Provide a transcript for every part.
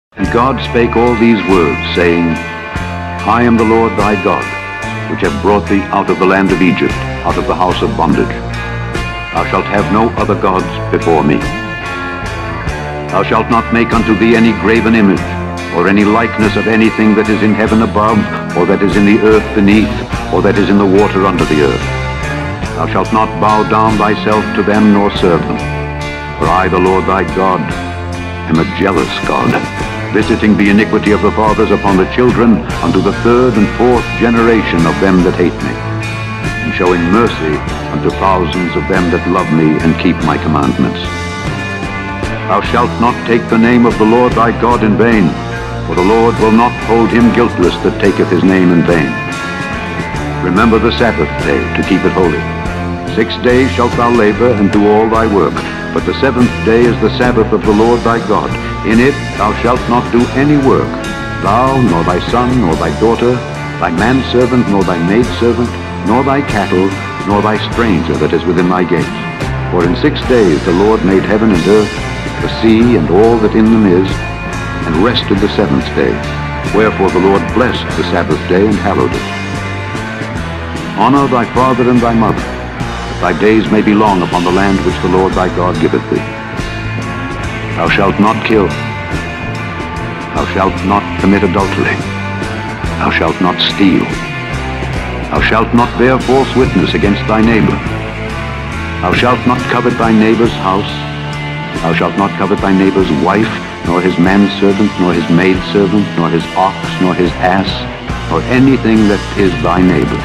And God spake all these words, saying, I am the Lord thy God, which have brought thee out of the land of Egypt, out of the house of bondage. Thou shalt have no other gods before me. Thou shalt not make unto thee any graven image, or any likeness of anything that is in heaven above, or that is in the earth beneath, or that is in the water under the earth. Thou shalt not bow down thyself to them, nor serve them. For I, the Lord thy God, am a jealous God, visiting the iniquity of the fathers upon the children unto the third and fourth generation of them that hate me, and showing mercy unto thousands of them that love me and keep my commandments. Thou shalt not take the name of the Lord thy God in vain, for the Lord will not hold him guiltless that taketh his name in vain. Remember the Sabbath day to keep it holy. 6 days shalt thou labor and do all thy work, but the seventh day is the Sabbath of the Lord thy God. In it thou shalt not do any work, thou, nor thy son, nor thy daughter, thy manservant, nor thy maidservant, nor thy cattle, nor thy stranger that is within thy gates. For in 6 days the Lord made heaven and earth, the sea, and all that in them is, and rested the seventh day. Wherefore the Lord blessed the Sabbath day and hallowed it. Honor thy father and thy mother, that thy days may be long upon the land which the Lord thy God giveth thee. Thou shalt not kill. Thou shalt not commit adultery. Thou shalt not steal. Thou shalt not bear false witness against thy neighbor. Thou shalt not covet thy neighbor's house. Thou shalt not covet thy neighbor's wife, nor his manservant, nor his maidservant, nor his ox, nor his ass, nor anything that is thy neighbor's.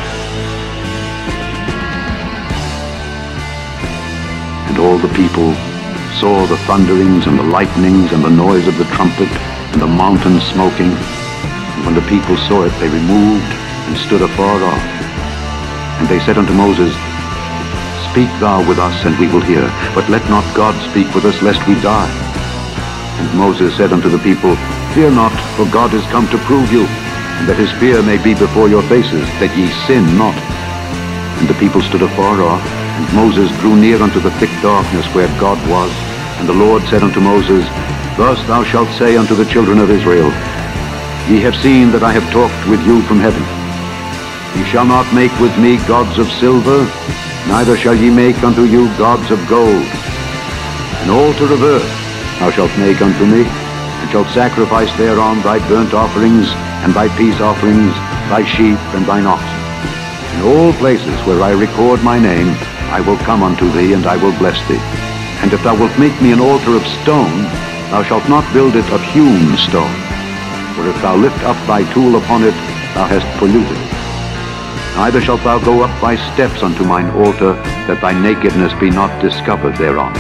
And all the people saw the thunderings and the lightnings and the noise of the trumpet and the mountain smoking. And when the people saw it, they removed and stood afar off. And they said unto Moses, Speak thou with us, and we will hear, but let not God speak with us, lest we die. And Moses said unto the people, Fear not, for God is come to prove you, and that his fear may be before your faces, that ye sin not. And the people stood afar off, and Moses drew near unto the thick darkness where God was. And the Lord said unto Moses, Thus thou shalt say unto the children of Israel, Ye have seen that I have talked with you from heaven. Ye shall not make with me gods of silver, neither shall ye make unto you gods of gold. An altar of earth thou shalt make unto me, and shalt sacrifice thereon thy burnt offerings, and thy peace offerings, thy sheep, and thine oxen. In all places where I record my name, I will come unto thee, and I will bless thee. And if thou wilt make me an altar of stone, thou shalt not build it of hewn stone. For if thou lift up thy tool upon it, thou hast polluted it. Neither shalt thou go up by steps unto mine altar, that thy nakedness be not discovered thereon.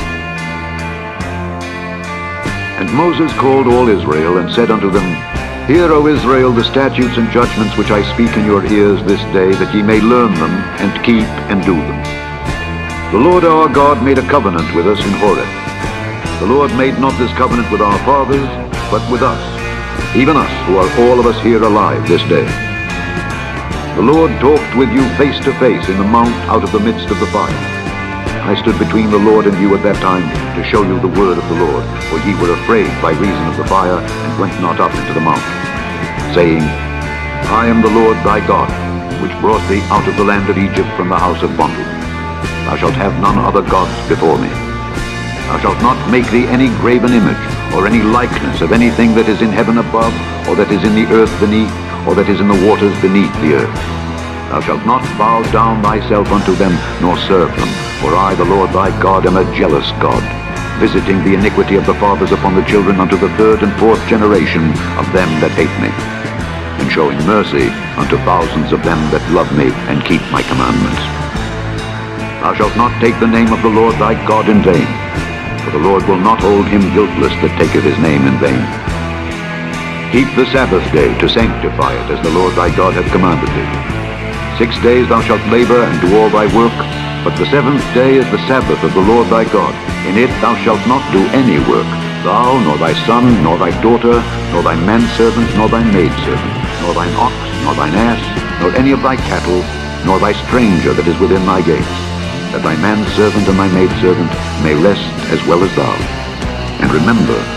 And Moses called all Israel, and said unto them, Hear, O Israel, the statutes and judgments which I speak in your ears this day, that ye may learn them, and keep and do them. The Lord our God made a covenant with us in Horeb. The Lord made not this covenant with our fathers, but with us, even us, who are all of us here alive this day. The Lord talked with you face to face in the mount out of the midst of the fire. I stood between the Lord and you at that time to show you the word of the Lord, for ye were afraid by reason of the fire, and went not up into the mount, saying, I am the Lord thy God, which brought thee out of the land of Egypt from the house of bondage. Thou shalt have none other gods before me. Thou shalt not make thee any graven image, or any likeness of anything that is in heaven above, or that is in the earth beneath, or that is in the waters beneath the earth. Thou shalt not bow down thyself unto them, nor serve them. For I, the Lord thy God, am a jealous God, visiting the iniquity of the fathers upon the children unto the third and fourth generation of them that hate me, and showing mercy unto thousands of them that love me and keep my commandments. Thou shalt not take the name of the Lord thy God in vain, for the Lord will not hold him guiltless that taketh his name in vain. Keep the Sabbath day to sanctify it, as the Lord thy God hath commanded thee. 6 days thou shalt labor and do all thy work, but the seventh day is the Sabbath of the Lord thy God. In it thou shalt not do any work, thou, nor thy son, nor thy daughter, nor thy manservant, nor thy maidservant, nor thine ox, nor thine ass, nor any of thy cattle, nor thy stranger that is within thy gates, that thy manservant and thy maidservant may rest as well as thou. And remember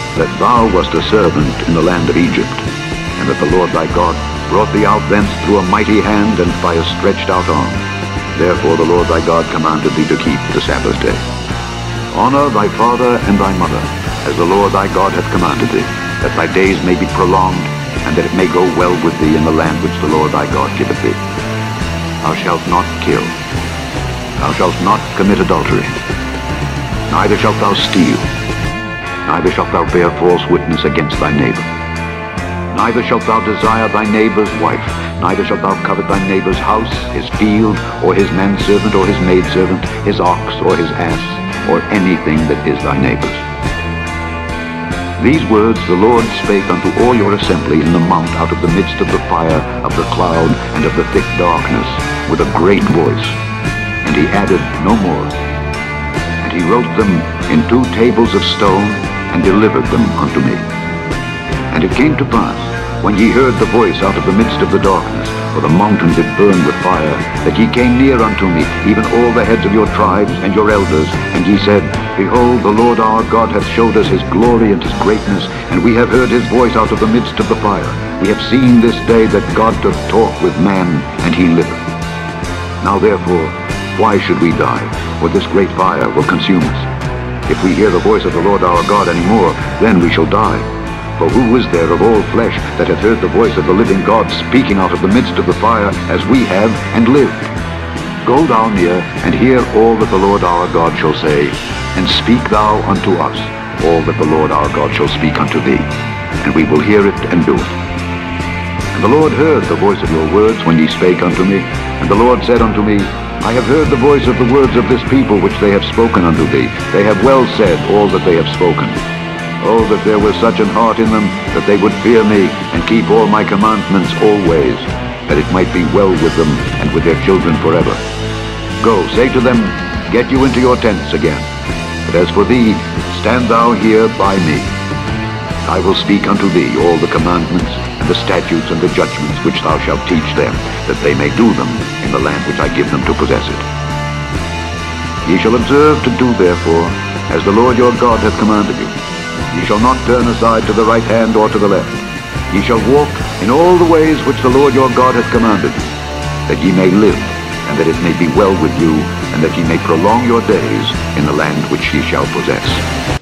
that thou wast a servant in the land of Egypt, and that the Lord thy God brought thee out thence through a mighty hand and by a stretched out arm. Therefore the Lord thy God commanded thee to keep the Sabbath day. Honor thy father and thy mother, as the Lord thy God hath commanded thee, that thy days may be prolonged, and that it may go well with thee in the land which the Lord thy God giveth thee. Thou shalt not kill. Thou shalt not commit adultery. Neither shalt thou steal. Neither shalt thou bear false witness against thy neighbor. Neither shalt thou desire thy neighbor's wife. Neither shalt thou covet thy neighbor's house, his field, or his manservant, or his maidservant, his ox, or his ass, or anything that is thy neighbor's. These words the Lord spake unto all your assembly in the mount out of the midst of the fire, of the cloud, and of the thick darkness, with a great voice. And he added no more. And he wrote them in 2 tables of stone, and delivered them unto me. And it came to pass, when ye heard the voice out of the midst of the darkness, for the mountain did burn with fire, that ye came near unto me, even all the heads of your tribes and your elders, and ye said, Behold, the Lord our God hath showed us his glory and his greatness, and we have heard his voice out of the midst of the fire. We have seen this day that God doth talk with man, and he liveth. Now therefore, why should we die? For this great fire will consume us. If we hear the voice of the Lord our God any more, then we shall die. For who is there of all flesh that hath heard the voice of the living God speaking out of the midst of the fire, as we have, and lived? Go thou near, and hear all that the Lord our God shall say, and speak thou unto us all that the Lord our God shall speak unto thee, and we will hear it and do it. And the Lord heard the voice of your words when ye spake unto me, and the Lord said unto me, I have heard the voice of the words of this people which they have spoken unto thee. They have well said all that they have spoken. Oh, that there was such an heart in them, that they would fear me, and keep all my commandments always, that it might be well with them, and with their children forever. Go, say to them, Get you into your tents again. But as for thee, stand thou here by me. I will speak unto thee all the commandments, and the statutes, and the judgments which thou shalt teach them, that they may do them in the land which I give them to possess it. Ye shall observe to do therefore, as the Lord your God hath commanded you. Ye shall not turn aside to the right hand or to the left. Ye shall walk in all the ways which the Lord your God hath commanded you, that ye may live, and that it may be well with you, and that ye may prolong your days in the land which ye shall possess.